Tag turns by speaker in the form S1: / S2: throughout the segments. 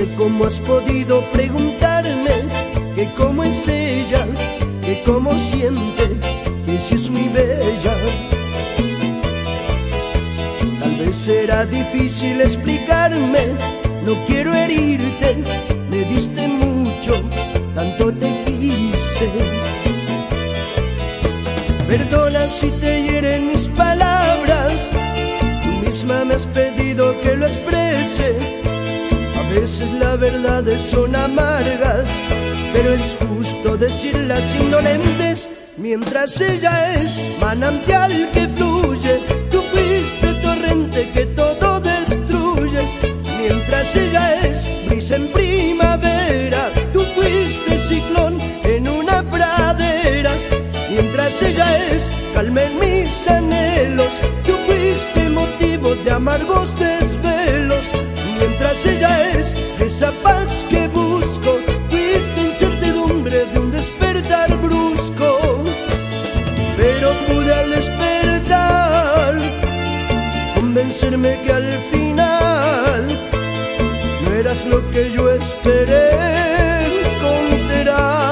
S1: sé cómo has podido preguntarme que cómo es ella, que cómo siente, que si es muy bella. Tal vez será difícil explicarme, no quiero herirte, me diste mucho, tanto te quise. Perdona si te hieren mis palabras, tú misma me has pedido que lo exprese. A veces la verdad son amargas, pero es justo decirlas indolentes. Mientras ella es manantial que fluye, tú fuiste torrente que todo destruye. Mientras ella es brisa en primavera, tú fuiste ciclón en una pradera. Mientras ella es calma en mis anhelos, tú fuiste motivo de amargos desvelos. Mientras ella es esa paz que busco, fuiste incertidumbre de un despertar brusco. Pero pude al despertar convencerme que al final no eras lo que yo esperé encontrar.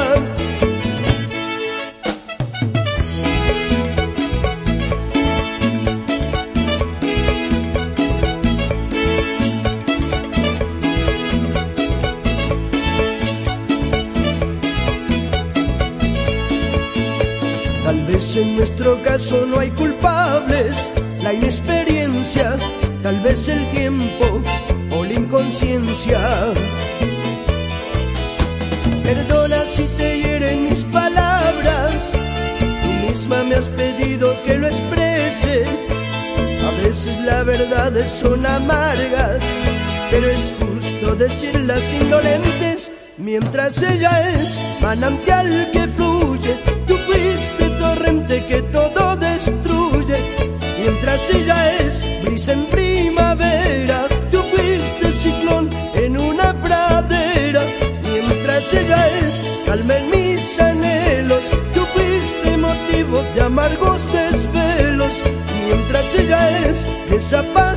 S1: Tal vez en nuestro caso no hay culpables, la inexperiencia, tal vez el tiempo o la inconsciencia. Perdona si te hieren mis palabras, tú misma me has pedido que lo exprese. A veces la verdad son amargas, pero es justo decirlas indolentes. Mientras ella es manantial que fluye, tú fuiste torrente que todo destruye. Mientras ella es brisa en primavera, tú fuiste ciclón en una pradera. Mientras ella es calma en mis anhelos, tú fuiste motivo de amargos desvelos. Mientras ella es esa paz